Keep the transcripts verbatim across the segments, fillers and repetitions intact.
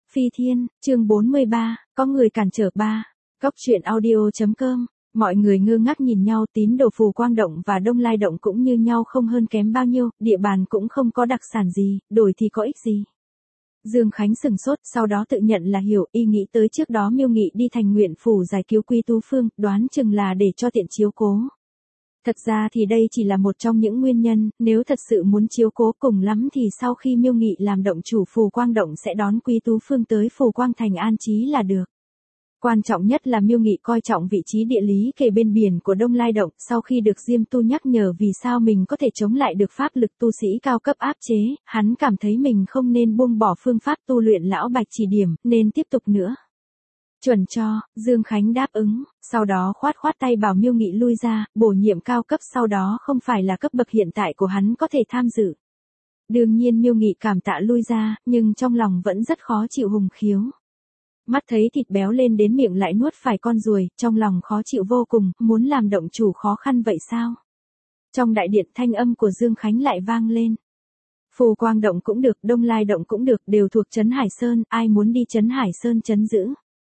Phi Thiên, chương bốn mươi ba, có người cản trở ba. Cóc truyện audio chấm com. Mọi người ngơ ngác nhìn nhau, tín đồ Phù Quang Động và Đông Lai Động cũng như nhau không hơn kém bao nhiêu, địa bàn cũng không có đặc sản gì, đổi thì có ích gì. Dương Khánh sừng sốt, sau đó tự nhận là hiểu, y nghĩ tới trước đó Miêu Nghị đi thành nguyện phủ giải cứu Quý Tú Phương, đoán chừng là để cho tiện chiếu cố. Thật ra thì đây chỉ là một trong những nguyên nhân, nếu thật sự muốn chiếu cố cùng lắm thì sau khi Miêu Nghị làm động chủ Phù Quang Động sẽ đón Quý Tú Phương tới Phù Quang Thành an trí là được. Quan trọng nhất là Miêu Nghị coi trọng vị trí địa lý kề bên biển của Đông Lai Động, sau khi được Diêm Tu nhắc nhở vì sao mình có thể chống lại được pháp lực tu sĩ cao cấp áp chế, hắn cảm thấy mình không nên buông bỏ phương pháp tu luyện lão Bạch chỉ điểm, nên tiếp tục nữa. Chuẩn cho, Dương Khánh đáp ứng, sau đó khoát khoát tay bảo Miêu Nghị lui ra, bổ nhiệm cao cấp sau đó không phải là cấp bậc hiện tại của hắn có thể tham dự. Đương nhiên Miêu Nghị cảm tạ lui ra, nhưng trong lòng vẫn rất khó chịu Hùng Khiếu. Mắt thấy thịt béo lên đến miệng lại nuốt phải con ruồi, trong lòng khó chịu vô cùng, muốn làm động chủ khó khăn vậy sao? Trong đại điện thanh âm của Dương Khánh lại vang lên. Phù Quang Động cũng được, Đông Lai Động cũng được, đều thuộc Trấn Hải Sơn, ai muốn đi Trấn Hải Sơn trấn giữ.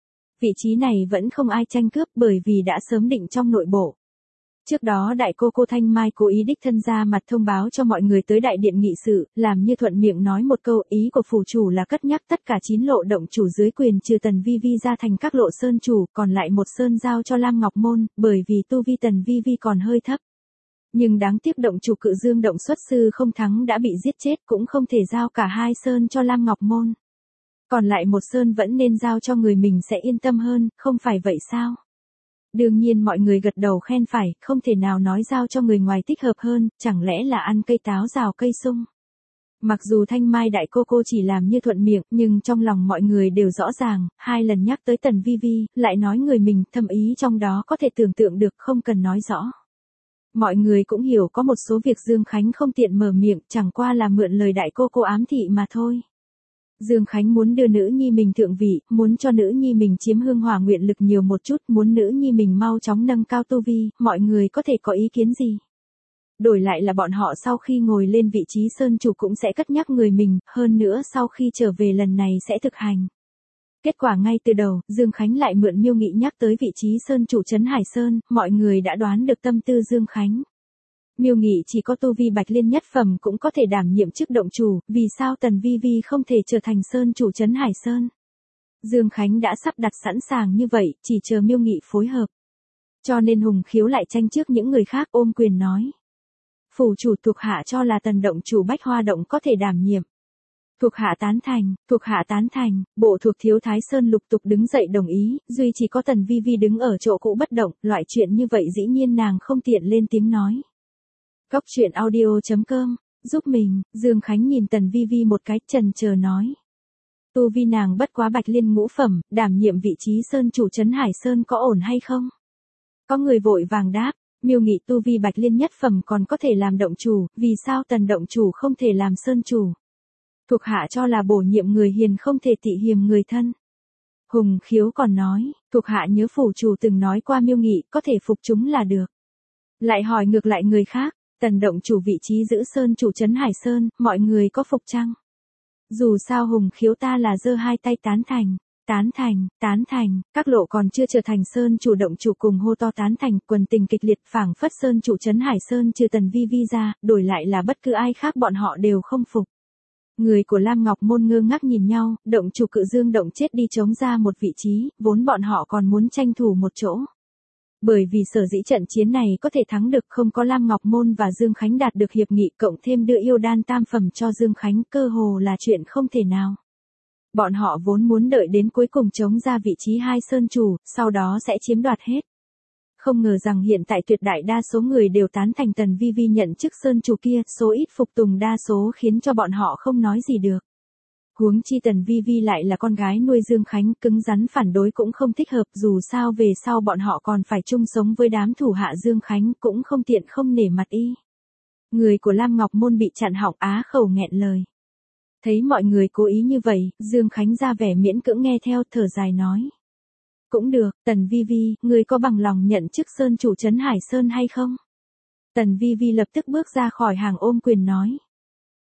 Vị trí này vẫn không ai tranh cướp bởi vì đã sớm định trong nội bộ. Trước đó đại cô cô Thanh Mai cố ý đích thân ra mặt thông báo cho mọi người tới đại điện nghị sự, làm như thuận miệng nói một câu, ý của phủ chủ là cất nhắc tất cả chín lộ động chủ dưới quyền trừ Tần Vi Vi ra thành các lộ sơn chủ, còn lại một sơn giao cho Lam Ngọc Môn, bởi vì tu vi Tần Vi Vi còn hơi thấp. Nhưng đáng tiếc động chủ Cự Dương Động xuất sư không thắng đã bị giết chết, cũng không thể giao cả hai sơn cho Lam Ngọc Môn. Còn lại một sơn vẫn nên giao cho người mình sẽ yên tâm hơn, không phải vậy sao? Đương nhiên mọi người gật đầu khen phải, không thể nào nói giao cho người ngoài thích hợp hơn, chẳng lẽ là ăn cây táo rào cây sung. Mặc dù Thanh Mai đại cô cô chỉ làm như thuận miệng, nhưng trong lòng mọi người đều rõ ràng, hai lần nhắc tới Tần Vi Vi, lại nói người mình, thâm ý trong đó có thể tưởng tượng được, không cần nói rõ. Mọi người cũng hiểu có một số việc Dương Khánh không tiện mở miệng, chẳng qua là mượn lời đại cô cô ám thị mà thôi. Dương Khánh muốn đưa nữ nhi mình thượng vị, muốn cho nữ nhi mình chiếm hương hỏa nguyện lực nhiều một chút, muốn nữ nhi mình mau chóng nâng cao tu vi, mọi người có thể có ý kiến gì. Đổi lại là bọn họ sau khi ngồi lên vị trí sơn chủ cũng sẽ cất nhắc người mình, hơn nữa sau khi trở về lần này sẽ thực hành. Kết quả ngay từ đầu, Dương Khánh lại mượn Miêu Nghị nhắc tới vị trí sơn chủ Trấn Hải Sơn, mọi người đã đoán được tâm tư Dương Khánh. Miêu Nghị chỉ có tu vi Bạch Liên nhất phẩm cũng có thể đảm nhiệm chức động chủ, vì sao Tần Vi Vi không thể trở thành sơn chủ Trấn Hải Sơn? Dương Khánh đã sắp đặt sẵn sàng như vậy, chỉ chờ Miêu Nghị phối hợp. Cho nên Hùng Khiếu lại tranh trước những người khác ôm quyền nói. Phủ chủ thuộc hạ cho là Tần động chủ Bách Hoa Động có thể đảm nhiệm. Thuộc hạ tán thành, thuộc hạ tán thành, bộ thuộc Thiếu Thái Sơn lục tục đứng dậy đồng ý, duy chỉ có Tần Vi Vi đứng ở chỗ cũ bất động, loại chuyện như vậy dĩ nhiên nàng không tiện lên tiếng nói. Cóc truyện audio chấm com, giúp mình, Dương Khánh nhìn Tần Vi Vi một cái, chần chờ nói. Tu vi nàng bất quá Bạch Liên ngũ phẩm, đảm nhiệm vị trí sơn chủ Trấn Hải Sơn có ổn hay không? Có người vội vàng đáp, Miêu Nghị tu vi Bạch Liên nhất phẩm còn có thể làm động chủ, vì sao Tần động chủ không thể làm sơn chủ? Thuộc hạ cho là bổ nhiệm người hiền không thể tị hiềm người thân. Hùng Khiếu còn nói, thuộc hạ nhớ phủ chủ từng nói qua Miêu Nghị có thể phục chúng là được. Lại hỏi ngược lại người khác. Tần động chủ vị trí giữ sơn chủ Trấn Hải Sơn, mọi người có phục chăng? Dù sao Hùng Khiếu ta là giơ hai tay tán thành, tán thành, tán thành, các lộ còn chưa trở thành sơn chủ động chủ cùng hô to tán thành, quần tình kịch liệt phảng phất sơn chủ Trấn Hải Sơn trừ Tần Vi Vi ra, đổi lại là bất cứ ai khác bọn họ đều không phục. Người của Lam Ngọc Môn ngơ ngác nhìn nhau, động chủ Cự Dương Động chết đi chống ra một vị trí, vốn bọn họ còn muốn tranh thủ một chỗ. Bởi vì sở dĩ trận chiến này có thể thắng được không có Lam Ngọc Môn và Dương Khánh đạt được hiệp nghị cộng thêm đưa yêu đan tam phẩm cho Dương Khánh cơ hồ là chuyện không thể nào. Bọn họ vốn muốn đợi đến cuối cùng chống ra vị trí hai sơn chủ, sau đó sẽ chiếm đoạt hết. Không ngờ rằng hiện tại tuyệt đại đa số người đều tán thành Tần Vi Vi nhận chức sơn chủ kia, số ít phục tùng đa số khiến cho bọn họ không nói gì được. Huống chi Tần Vi Vi lại là con gái nuôi Dương Khánh, cứng rắn phản đối cũng không thích hợp, dù sao về sau bọn họ còn phải chung sống với đám thủ hạ Dương Khánh, cũng không tiện không nể mặt y. Người của Lam Ngọc Môn bị chặn họng á khẩu nghẹn lời. Thấy mọi người cố ý như vậy, Dương Khánh ra vẻ miễn cưỡng nghe theo, thở dài nói. Cũng được, Tần Vi Vi, người có bằng lòng nhận chức sơn chủ Trấn Hải Sơn hay không? Tần Vi Vi lập tức bước ra khỏi hàng ôm quyền nói.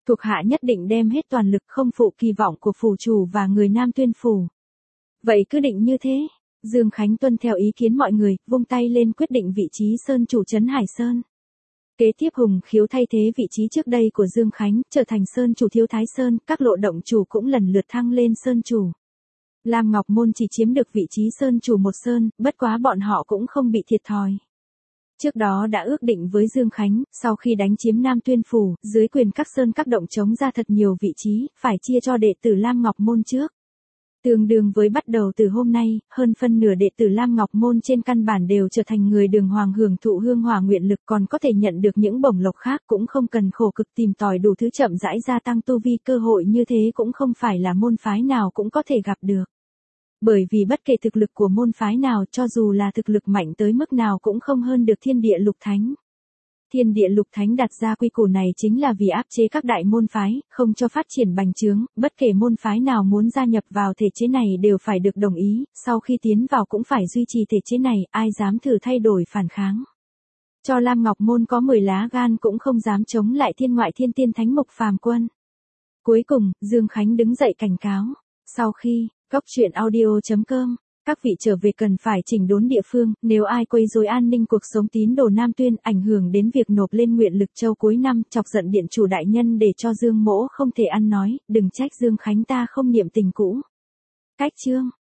Thuộc hạ nhất định đem hết toàn lực không phụ kỳ vọng của phủ chủ và người Nam Tuyên phủ. Vậy cứ định như thế. Dương Khánh tuân theo ý kiến mọi người, vung tay lên quyết định vị trí sơn chủ trấn Hải Sơn. Kế tiếp Hùng Khiếu thay thế vị trí trước đây của Dương Khánh, trở thành sơn chủ Thiếu Thái Sơn, các lộ động chủ cũng lần lượt thăng lên sơn chủ. Lam Ngọc Môn chỉ chiếm được vị trí sơn chủ một sơn, bất quá bọn họ cũng không bị thiệt thòi. Trước đó đã ước định với Dương Khánh, sau khi đánh chiếm Nam Tuyên phủ, dưới quyền các sơn các động chống ra thật nhiều vị trí, phải chia cho đệ tử Lam Ngọc Môn trước. Tương đương với bắt đầu từ hôm nay, hơn phân nửa đệ tử Lam Ngọc Môn trên căn bản đều trở thành người đường hoàng hưởng thụ hương hỏa nguyện lực, còn có thể nhận được những bổng lộc khác, cũng không cần khổ cực tìm tòi đủ thứ chậm rãi gia tăng tu vi. Cơ hội như thế cũng không phải là môn phái nào cũng có thể gặp được. Bởi vì bất kể thực lực của môn phái nào, cho dù là thực lực mạnh tới mức nào cũng không hơn được Thiên Địa Lục Thánh. Thiên Địa Lục Thánh đặt ra quy củ này chính là vì áp chế các đại môn phái, không cho phát triển bành trướng, bất kể môn phái nào muốn gia nhập vào thể chế này đều phải được đồng ý, sau khi tiến vào cũng phải duy trì thể chế này, ai dám thử thay đổi phản kháng. Cho Lam Ngọc Môn có mười lá gan cũng không dám chống lại thiên ngoại thiên tiên thánh mục phàm quân. Cuối cùng, Dương Khánh đứng dậy cảnh cáo. Sau khi, Cốc truyện audio chấm com, các vị trở về cần phải chỉnh đốn địa phương, nếu ai quấy rối an ninh cuộc sống tín đồ Nam Tuyên, ảnh hưởng đến việc nộp lên nguyện lực châu cuối năm, chọc giận điện chủ đại nhân để cho Dương Mỗ không thể ăn nói, đừng trách Dương Khánh ta không niệm tình cũ. Cách chương